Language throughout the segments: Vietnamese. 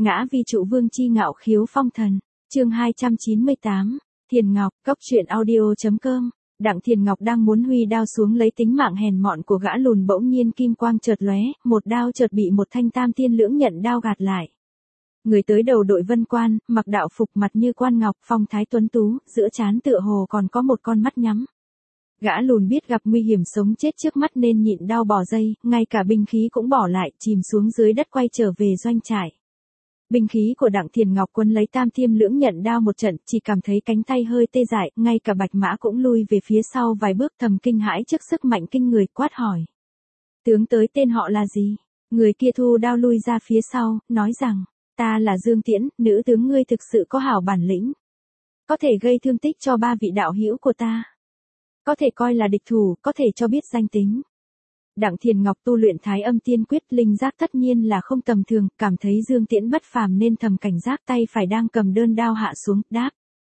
Ngã vi trụ vương chi ngạo khiếu phong thần. Chương 298. Thiền Ngọc, Cốc truyện audio.com. Đặng Thiền Ngọc đang muốn huy đao xuống lấy tính mạng hèn mọn của gã lùn, bỗng nhiên kim quang chợt lóe, một đao chợt bị một thanh tam tiên lưỡng nhận đao gạt lại. Người tới đầu đội vân quan, mặc đạo phục, mặt như quan ngọc, phong thái tuấn tú, giữa trán tựa hồ còn có một con mắt nhắm. Gã lùn biết gặp nguy hiểm sống chết trước mắt nên nhịn đau bỏ dây, ngay cả binh khí cũng bỏ lại, chìm xuống dưới đất quay trở về doanh trại. Binh khí của Đặng Thiền Ngọc quấn lấy tam tiêm lưỡng nhận đao một trận, chỉ cảm thấy cánh tay hơi tê dại, ngay cả Bạch Mã cũng lui về phía sau vài bước, thầm kinh hãi trước sức mạnh kinh người, quát hỏi: "Tướng tới tên họ là gì?" Người kia thu đao lui ra phía sau, nói rằng: "Ta là Dương Tiễn, nữ tướng ngươi thực sự có hảo bản lĩnh, có thể gây thương tích cho ba vị đạo hữu của ta, có thể coi là địch thủ, có thể cho biết danh tính." Đặng Thiền Ngọc tu luyện Thái Âm Tiên Quyết, linh giác tất nhiên là không tầm thường, cảm thấy Dương Tiễn bất phàm nên thầm cảnh giác, tay phải đang cầm đơn đao hạ xuống, đáp: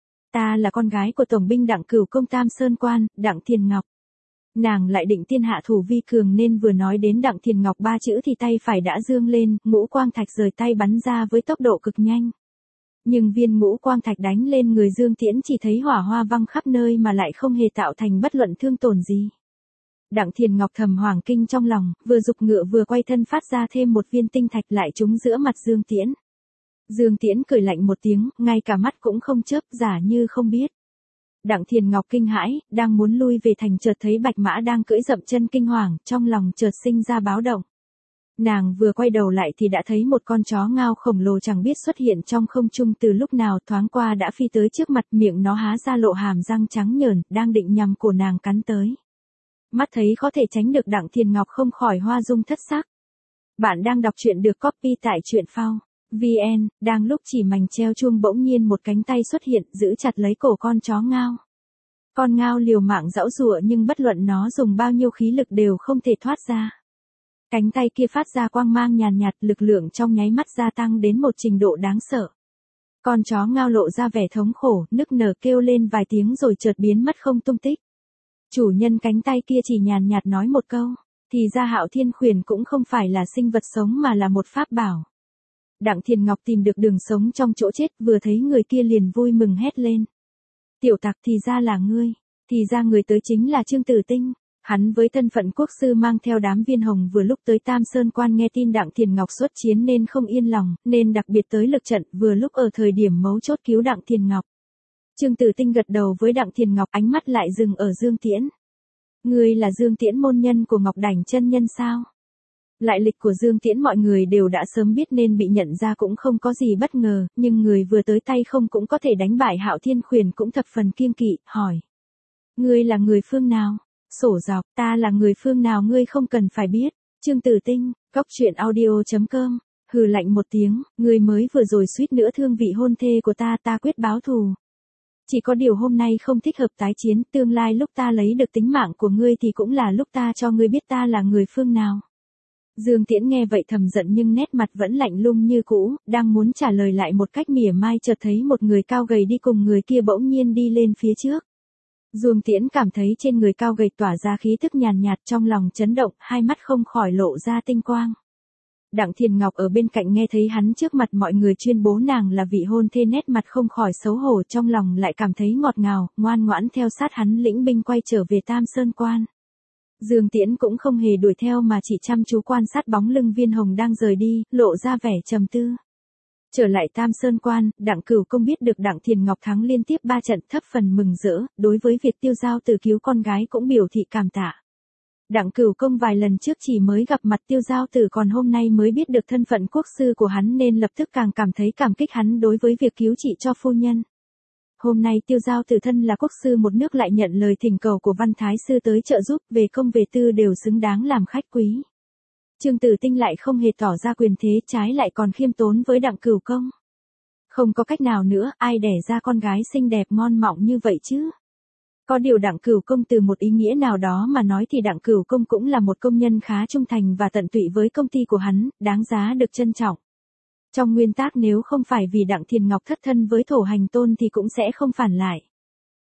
"Ta là con gái của tổng binh Đặng Cửu công Tam Sơn Quan, Đặng Thiền Ngọc." Nàng lại định tiên hạ thủ vi cường nên vừa nói đến Đặng Thiền Ngọc ba chữ thì tay phải đã dương lên, ngũ quang thạch rời tay bắn ra với tốc độ cực nhanh. Nhưng viên ngũ quang thạch đánh lên người Dương Tiễn chỉ thấy hỏa hoa văng khắp nơi mà lại không hề tạo thành bất luận thương tổn gì. Đặng Thiền Ngọc thầm hoảng kinh trong lòng, vừa giục ngựa vừa quay thân phát ra thêm một viên tinh thạch lại trúng giữa mặt Dương Tiễn. Dương Tiễn cười lạnh một tiếng, ngay cả mắt cũng không chớp, giả như không biết. Đặng Thiền Ngọc kinh hãi, đang muốn lui về thành chợt thấy Bạch Mã đang cưỡi dậm chân kinh hoàng, trong lòng chợt sinh ra báo động. Nàng vừa quay đầu lại thì đã thấy một con chó ngao khổng lồ chẳng biết xuất hiện trong không trung từ lúc nào, thoáng qua đã phi tới trước mặt, miệng nó há ra lộ hàm răng trắng nhờn, đang định nhằm cổ nàng cắn tới. Mắt thấy có thể tránh được, Đặng Thiền Ngọc không khỏi hoa dung thất sắc. Bạn đang đọc truyện được copy tại truyện phao VN, đang lúc chỉ mảnh treo chuông bỗng nhiên một cánh tay xuất hiện, giữ chặt lấy cổ con chó ngao. Con ngao liều mạng giãu giụa nhưng bất luận nó dùng bao nhiêu khí lực đều không thể thoát ra. Cánh tay kia phát ra quang mang nhàn nhạt, lực lượng trong nháy mắt gia tăng đến một trình độ đáng sợ. Con chó ngao lộ ra vẻ thống khổ, nức nở kêu lên vài tiếng rồi chợt biến mất không tung tích. Chủ nhân cánh tay kia chỉ nhàn nhạt nói một câu: "Thì ra Hạo Thiên Khuyển cũng không phải là sinh vật sống mà là một pháp bảo." Đặng Thiền Ngọc tìm được đường sống trong chỗ chết, vừa thấy người kia liền vui mừng hét lên: "Tiểu tặc, thì ra là ngươi, thì ra người tới chính là Trương Tử Tinh." Hắn với thân phận quốc sư mang theo đám viên hồng vừa lúc tới Tam Sơn Quan nghe tin Đặng Thiền Ngọc xuất chiến nên không yên lòng, nên đặc biệt tới lực trận, vừa lúc ở thời điểm mấu chốt cứu Đặng Thiền Ngọc. Trương Tử Tinh gật đầu với Đặng Thiền Ngọc, ánh mắt lại dừng ở Dương Tiễn. "Ngươi là Dương Tiễn, môn nhân của Ngọc Đảnh chân nhân sao?" Lại lịch của Dương Tiễn mọi người đều đã sớm biết nên bị nhận ra cũng không có gì bất ngờ, nhưng người vừa tới tay không cũng có thể đánh bại Hạo Thiên Khuyển cũng thập phần kiêng kỵ, hỏi: "Ngươi là người phương nào?" "Sổ dọc, ta là người phương nào ngươi không cần phải biết." Trương Tử Tinh, Cốc truyện audio.com, hừ lạnh một tiếng: "Ngươi mới vừa rồi suýt nữa thương vị hôn thê của ta, ta quyết báo thù. Chỉ có điều hôm nay không thích hợp tái chiến, tương lai lúc ta lấy được tính mạng của ngươi thì cũng là lúc ta cho ngươi biết ta là người phương nào." Dương Tiễn nghe vậy thầm giận nhưng nét mặt vẫn lạnh lùng như cũ, đang muốn trả lời lại một cách mỉa mai chợt thấy một người cao gầy đi cùng người kia bỗng nhiên đi lên phía trước. Dương Tiễn cảm thấy trên người cao gầy tỏa ra khí thức nhàn nhạt, trong lòng chấn động, hai mắt không khỏi lộ ra tinh quang. Đặng Thiền Ngọc ở bên cạnh nghe thấy hắn trước mặt mọi người tuyên bố nàng là vị hôn thê, nét mặt không khỏi xấu hổ, trong lòng lại cảm thấy ngọt ngào, ngoan ngoãn theo sát hắn lĩnh binh quay trở về Tam Sơn Quan. Dương Tiễn cũng không hề đuổi theo mà chỉ chăm chú quan sát bóng lưng viên hồng đang rời đi, lộ ra vẻ trầm tư. Trở lại Tam Sơn Quan, Đặng Cửu công biết được Đặng Thiền Ngọc thắng liên tiếp 3 trận, thấp phần mừng rỡ, đối với việc Tiêu Giao Tử cứu con gái cũng biểu thị cảm tạ. Đặng Cửu công vài lần trước chỉ mới gặp mặt Tiêu Giao Tử, còn hôm nay mới biết được thân phận quốc sư của hắn nên lập tức càng cảm thấy cảm kích hắn đối với việc cứu trị cho phu nhân. Hôm nay Tiêu Giao Tử thân là quốc sư một nước lại nhận lời thỉnh cầu của Văn Thái sư tới trợ giúp, về công về tư đều xứng đáng làm khách quý. Trương Tử Tinh lại không hề tỏ ra quyền thế, trái lại còn khiêm tốn với Đặng Cửu công. Không có cách nào nữa, ai đẻ ra con gái xinh đẹp ngon mọng như vậy chứ? Có điều Đặng Cửu công từ một ý nghĩa nào đó mà nói thì Đặng Cửu công cũng là một công nhân khá trung thành và tận tụy với công ty của hắn, đáng giá được trân trọng. Trong nguyên tắc nếu không phải vì Đặng Thiền Ngọc thất thân với Thổ Hành Tôn thì cũng sẽ không phản lại.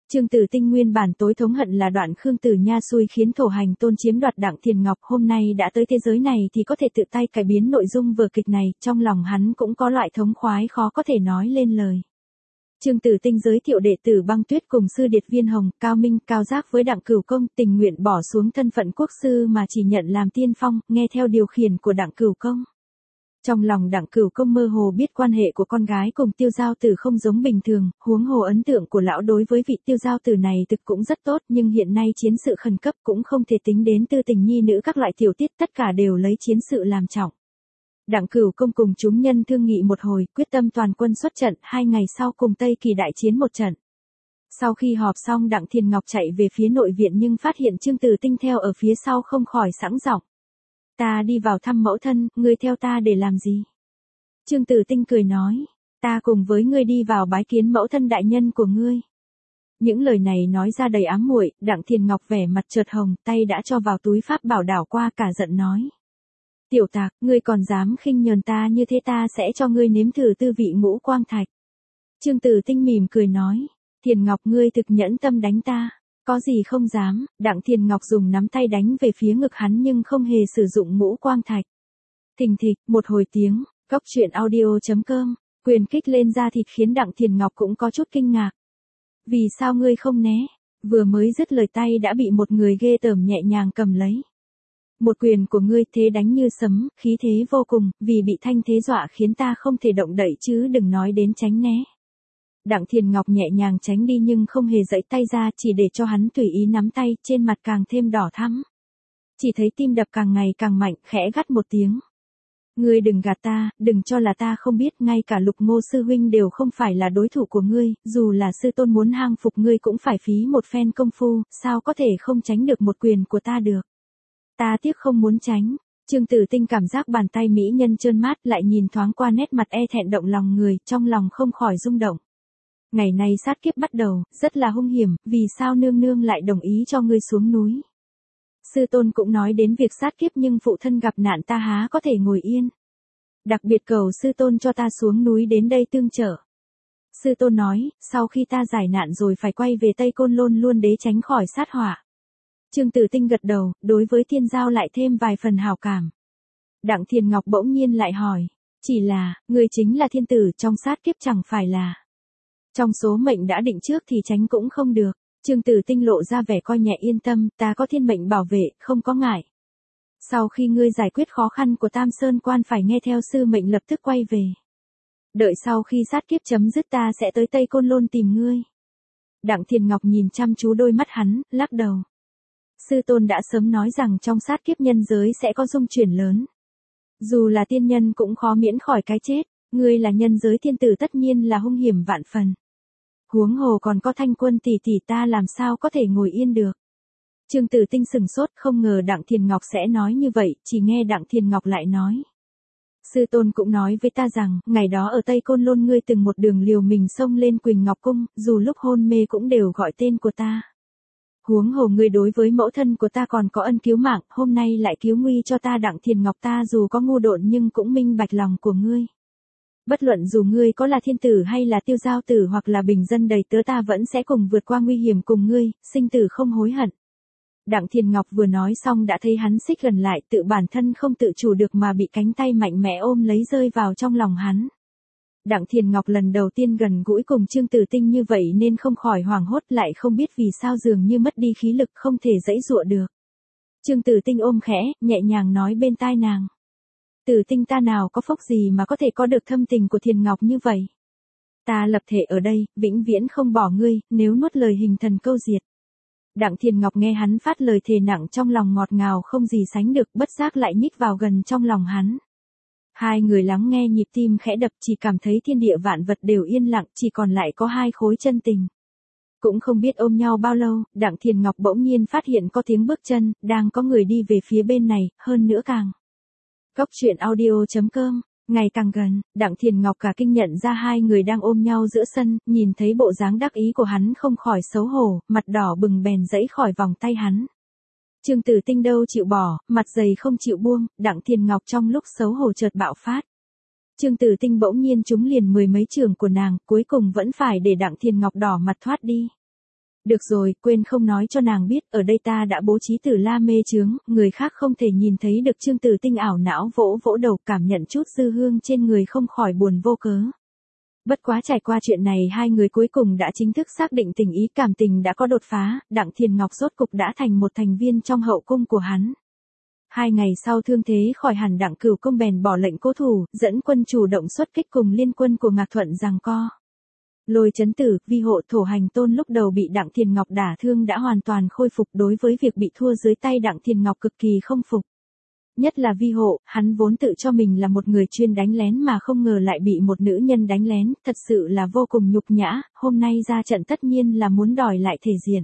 Trương Tử Tinh nguyên bản tối thống hận là đoạn Khương Tử Nha xui khiến Thổ Hành Tôn chiếm đoạt Đặng Thiền Ngọc, hôm nay đã tới thế giới này thì có thể tự tay cải biến nội dung vở kịch này, trong lòng hắn cũng có loại thống khoái khó có thể nói lên lời. Trương Tử Tinh giới thiệu đệ tử Băng Tuyết cùng sư Điệt Viên Hồng, Cao Minh, Cao Giác với Đặng Cửu Công, tình nguyện bỏ xuống thân phận quốc sư mà chỉ nhận làm tiên phong, nghe theo điều khiển của Đặng Cửu Công. Trong lòng Đặng Cửu Công mơ hồ biết quan hệ của con gái cùng Tiêu Giao Tử không giống bình thường, huống hồ ấn tượng của lão đối với vị Tiêu Giao Tử này thực cũng rất tốt, nhưng hiện nay chiến sự khẩn cấp cũng không thể tính đến tư tình nhi nữ các loại tiểu tiết, tất cả đều lấy chiến sự làm trọng. Đặng Cửu Công cùng chúng nhân thương nghị một hồi, quyết tâm toàn quân xuất trận, 2 ngày sau cùng Tây Kỳ đại chiến một trận. Sau khi họp xong, Đặng Thiền Ngọc chạy về phía nội viện nhưng phát hiện Trương Tử Tinh theo ở phía sau không khỏi sẵn giọng. Ta đi vào thăm mẫu thân, ngươi theo ta để làm gì? Trương Tử Tinh cười nói, ta cùng với ngươi đi vào bái kiến mẫu thân đại nhân của ngươi. Những lời này nói ra đầy ám muội, Đặng Thiền Ngọc vẻ mặt chợt hồng, tay đã cho vào túi pháp bảo đảo qua cả giận nói. Tiểu Tạc, ngươi còn dám khinh nhờn ta như thế, ta sẽ cho ngươi nếm thử tư vị ngũ quang thạch. Trương Tử Tinh mỉm cười nói, Thiền Ngọc ngươi thực nhẫn tâm đánh ta. Có gì không dám, Đặng Thiền Ngọc dùng nắm tay đánh về phía ngực hắn nhưng không hề sử dụng ngũ quang thạch. Thình thịch, một hồi tiếng, Góc Truyện Audio.com, quyền kích lên da thịt khiến Đặng Thiền Ngọc cũng có chút kinh ngạc. Vì sao ngươi không né? Vừa mới dứt lời tay đã bị một người ghê tởm nhẹ nhàng cầm lấy. Một quyền của ngươi thế đánh như sấm, khí thế vô cùng, vì bị thanh thế dọa khiến ta không thể động đậy chứ đừng nói đến tránh né. Đặng Thiền Ngọc nhẹ nhàng tránh đi nhưng không hề giãy tay ra, chỉ để cho hắn tùy ý nắm tay, trên mặt càng thêm đỏ thắm. Chỉ thấy tim đập càng ngày càng mạnh, khẽ gắt một tiếng. Ngươi đừng gạt ta, đừng cho là ta không biết, ngay cả Lục Ngô sư huynh đều không phải là đối thủ của ngươi, dù là sư tôn muốn hang phục ngươi cũng phải phí một phen công phu, sao có thể không tránh được một quyền của ta được. Ta tiếc không muốn tránh. Trương Tử Tinh cảm giác bàn tay mỹ nhân trơn mát, lại nhìn thoáng qua nét mặt e thẹn động lòng người, trong lòng không khỏi rung động. Ngày nay sát kiếp bắt đầu, rất là hung hiểm, vì sao nương nương lại đồng ý cho ngươi xuống núi? Sư tôn cũng nói đến việc sát kiếp nhưng phụ thân gặp nạn ta há có thể ngồi yên. Đặc biệt cầu sư tôn cho ta xuống núi đến đây tương trợ. Sư tôn nói, sau khi ta giải nạn rồi phải quay về Tây Côn Lôn luôn đế tránh khỏi sát họa. Trương Tử Tinh gật đầu, đối với Thiên Giao lại thêm vài phần hảo cảm. Đặng Thiền Ngọc bỗng nhiên lại hỏi, chỉ là, người chính là thiên tử trong sát kiếp chẳng phải là. Trong số mệnh đã định trước thì tránh cũng không được. Trương Tử Tinh lộ ra vẻ coi nhẹ, yên tâm, ta có thiên mệnh bảo vệ, không có ngại. Sau khi ngươi giải quyết khó khăn của Tam Sơn Quan phải nghe theo sư mệnh lập tức quay về. Đợi sau khi sát kiếp chấm dứt ta sẽ tới Tây Côn Lôn tìm ngươi. Đặng Thiền Ngọc nhìn chăm chú đôi mắt hắn, lắc đầu. Sư tôn đã sớm nói rằng trong sát kiếp nhân giới sẽ có dung chuyển lớn. Dù là tiên nhân cũng khó miễn khỏi cái chết, ngươi là nhân giới thiên tử tất nhiên là hung hiểm vạn phần. Huống hồ còn có Thanh Quân tỷ tỷ, ta làm sao có thể ngồi yên được. Trương Tử Tinh sừng sốt, không ngờ Đặng Thiền Ngọc sẽ nói như vậy, chỉ nghe Đặng Thiền Ngọc lại nói. Sư tôn cũng nói với ta rằng, ngày đó ở Tây Côn Lôn ngươi từng một đường liều mình xông lên Quỳnh Ngọc Cung, dù lúc hôn mê cũng đều gọi tên của ta. Huống hồ ngươi đối với mẫu thân của ta còn có ân cứu mạng, hôm nay lại cứu nguy cho ta. Đặng Thiền Ngọc ta dù có ngu độn nhưng cũng minh bạch lòng của ngươi. Bất luận dù ngươi có là thiên tử hay là Tiêu Giao Tử hoặc là bình dân đầy tớ, ta vẫn sẽ cùng vượt qua nguy hiểm cùng ngươi, sinh tử không hối hận. Đặng Thiền Ngọc vừa nói xong đã thấy hắn xích gần lại, tự bản thân không tự chủ được mà bị cánh tay mạnh mẽ ôm lấy rơi vào trong lòng hắn. Đặng Thiền Ngọc lần đầu tiên gần gũi cùng Trương Tử Tinh như vậy nên không khỏi hoảng hốt, lại không biết vì sao dường như mất đi khí lực không thể giãy giụa được. Trương Tử Tinh ôm khẽ, nhẹ nhàng nói bên tai nàng. Tử Tinh ta nào có phúc gì mà có thể có được thâm tình của Thiền Ngọc như vậy. Ta lập thể ở đây, vĩnh viễn không bỏ ngươi, nếu nuốt lời hình thần câu diệt. Đặng Thiền Ngọc nghe hắn phát lời thề nặng, trong lòng ngọt ngào không gì sánh được, bất giác lại nhích vào gần trong lòng hắn. Hai người lắng nghe nhịp tim khẽ đập, chỉ cảm thấy thiên địa vạn vật đều yên lặng, chỉ còn lại có hai khối chân tình. Cũng không biết ôm nhau bao lâu, Đặng Thiền Ngọc bỗng nhiên phát hiện có tiếng bước chân, đang có người đi về phía bên này, hơn nữa càng. Góc Truyện Audio.com, ngày càng gần, Đặng Thiền Ngọc cả kinh nhận ra hai người đang ôm nhau giữa sân, nhìn thấy bộ dáng đắc ý của hắn không khỏi xấu hổ, mặt đỏ bừng bèn giãy khỏi vòng tay hắn. Trương Tử Tinh đâu chịu bỏ, mặt dày không chịu buông, Đặng Thiền Ngọc trong lúc xấu hổ chợt bạo phát. Trương Tử Tinh bỗng nhiên trúng liền 10 mấy trường của nàng, cuối cùng vẫn phải để Đặng Thiền Ngọc đỏ mặt thoát đi. Được rồi, quên không nói cho nàng biết, ở đây ta đã bố trí Tử La mê chướng, người khác không thể nhìn thấy được. Trương Tử Tinh ảo não vỗ vỗ đầu, cảm nhận chút dư hương trên người không khỏi buồn vô cớ. Bất quá trải qua chuyện này hai người cuối cùng đã chính thức xác định tình ý, cảm tình đã có đột phá, Đặng Thiền Ngọc rốt cục đã thành một thành viên trong hậu cung của hắn. 2 ngày sau thương thế khỏi hẳn, Đặng Cửu Công bèn bỏ lệnh cố thủ, dẫn quân chủ động xuất kích cùng liên quân của Ngạc Thuận giằng co. Lôi Chấn Tử, Vi Hộ, Thổ Hành Tôn lúc đầu bị Đặng Thiền Ngọc đả thương đã hoàn toàn khôi phục, đối với việc bị thua dưới tay Đặng Thiền Ngọc cực kỳ không phục. Nhất là Vi Hộ, hắn vốn tự cho mình là một người chuyên đánh lén mà không ngờ lại bị một nữ nhân đánh lén, thật sự là vô cùng nhục nhã, hôm nay ra trận tất nhiên là muốn đòi lại thể diện.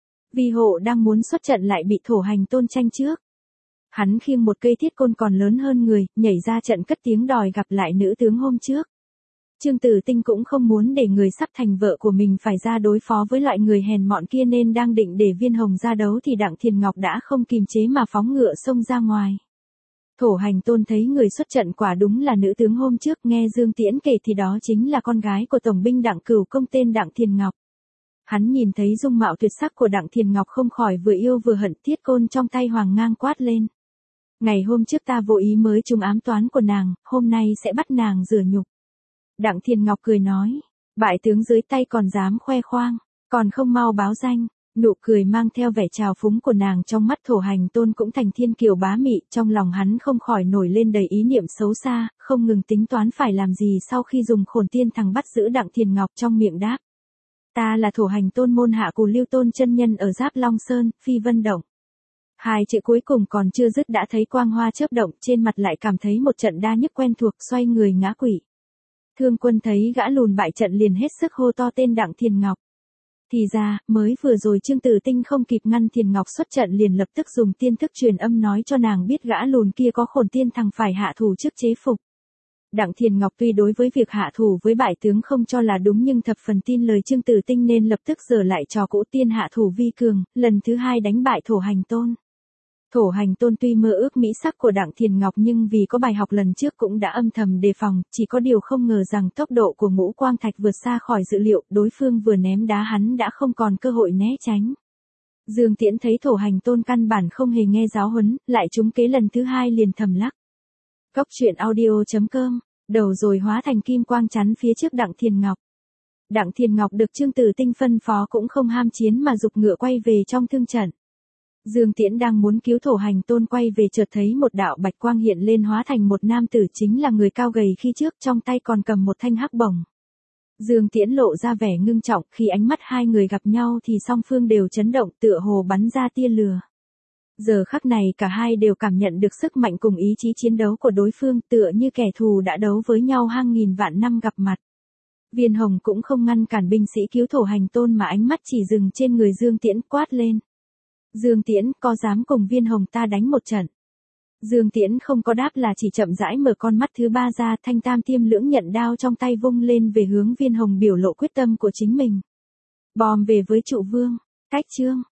Vi Hộ đang muốn xuất trận lại bị Thổ Hành Tôn tranh trước. Hắn khiêng một cây thiết côn còn lớn hơn người, nhảy ra trận cất tiếng đòi gặp lại nữ tướng hôm trước. Trương Tử Tinh cũng không muốn để người sắp thành vợ của mình phải ra đối phó với loại người hèn mọn kia nên đang định để Viên Hồng ra đấu thì Đặng Thiền Ngọc đã không kìm chế mà phóng ngựa xông ra ngoài. Thổ Hành Tôn thấy người xuất trận quả đúng là nữ tướng hôm trước, nghe Dương Tiễn kể thì đó chính là con gái của tổng binh Đặng Cửu Công tên Đặng Thiền Ngọc. Hắn nhìn thấy dung mạo tuyệt sắc của Đặng Thiền Ngọc không khỏi vừa yêu vừa hận, thiết côn trong tay hoàng ngang quát lên. Ngày hôm trước ta vô ý mới trúng ám toán của nàng, hôm nay sẽ bắt nàng rửa nhục. Đặng Thiền Ngọc cười nói, bại tướng dưới tay còn dám khoe khoang, còn không mau báo danh. Nụ cười mang theo vẻ trào phúng của nàng trong mắt Thổ Hành Tôn cũng thành thiên kiều bá mị, trong lòng hắn không khỏi nổi lên đầy ý niệm xấu xa, không ngừng tính toán phải làm gì sau khi dùng Khổn Tiên Thằng bắt giữ Đặng Thiền Ngọc, trong miệng đáp. Ta là Thổ Hành Tôn môn hạ của Lưu Tôn chân nhân ở Giáp Long Sơn, Phi Vân Động. 2 chữ cuối cùng còn chưa dứt đã thấy quang hoa chớp động, trên mặt lại cảm thấy một trận đa nhức quen thuộc, xoay người ngã quỵ. Thương Quân thấy gã lùn bại trận liền hết sức hô to tên Đặng Thiền Ngọc. Thì ra, mới vừa rồi Trương Tử Tinh không kịp ngăn Thiền Ngọc xuất trận liền lập tức dùng tiên thức truyền âm nói cho nàng biết gã lùn kia có Khổn Tiên Thằng phải hạ thủ trước chế phục. Đặng Thiền Ngọc tuy đối với việc hạ thủ với bại tướng không cho là đúng nhưng thập phần tin lời Trương Tử Tinh nên lập tức giở lại trò cũ tiên hạ thủ vi cường, lần thứ 2 đánh bại Thổ Hành Tôn. Thổ Hành Tôn tuy mơ ước mỹ sắc của Đặng Thiền Ngọc nhưng vì có bài học lần trước cũng đã âm thầm đề phòng, chỉ có điều không ngờ rằng tốc độ của Ngũ Quang Thạch vượt xa khỏi dự liệu, đối phương vừa ném đá hắn đã không còn cơ hội né tránh. Dương Tiễn thấy Thổ Hành Tôn căn bản không hề nghe giáo huấn, lại trúng kế lần thứ 2 liền thầm lắc. Cốc truyện audio.com, đầu rồi hóa thành kim quang chắn phía trước Đặng Thiền Ngọc. Đặng Thiền Ngọc được Trương Tử Tinh phân phó cũng không ham chiến mà giục ngựa quay về trong thương trận. Dương Tiễn đang muốn cứu Thổ Hành Tôn quay về chợt thấy một đạo bạch quang hiện lên hóa thành một nam tử, chính là người cao gầy khi trước, trong tay còn cầm một thanh hắc bổng. Dương Tiễn lộ ra vẻ ngưng trọng, khi ánh mắt hai người gặp nhau thì song phương đều chấn động tựa hồ bắn ra tia lửa. Giờ khắc này cả hai đều cảm nhận được sức mạnh cùng ý chí chiến đấu của đối phương tựa như kẻ thù đã đấu với nhau hàng nghìn vạn năm gặp mặt. Viên Hồng cũng không ngăn cản binh sĩ cứu Thổ Hành Tôn mà ánh mắt chỉ dừng trên người Dương Tiễn, quát lên. Dương Tiễn, có dám cùng Viên Hồng ta đánh một trận? Dương Tiễn không có đáp là chỉ chậm rãi mở con mắt thứ 3 ra, thanh tam tiêm lưỡng nhận đao trong tay vung lên về hướng Viên Hồng biểu lộ quyết tâm của chính mình. Bòm về với trụ vương, cách chương.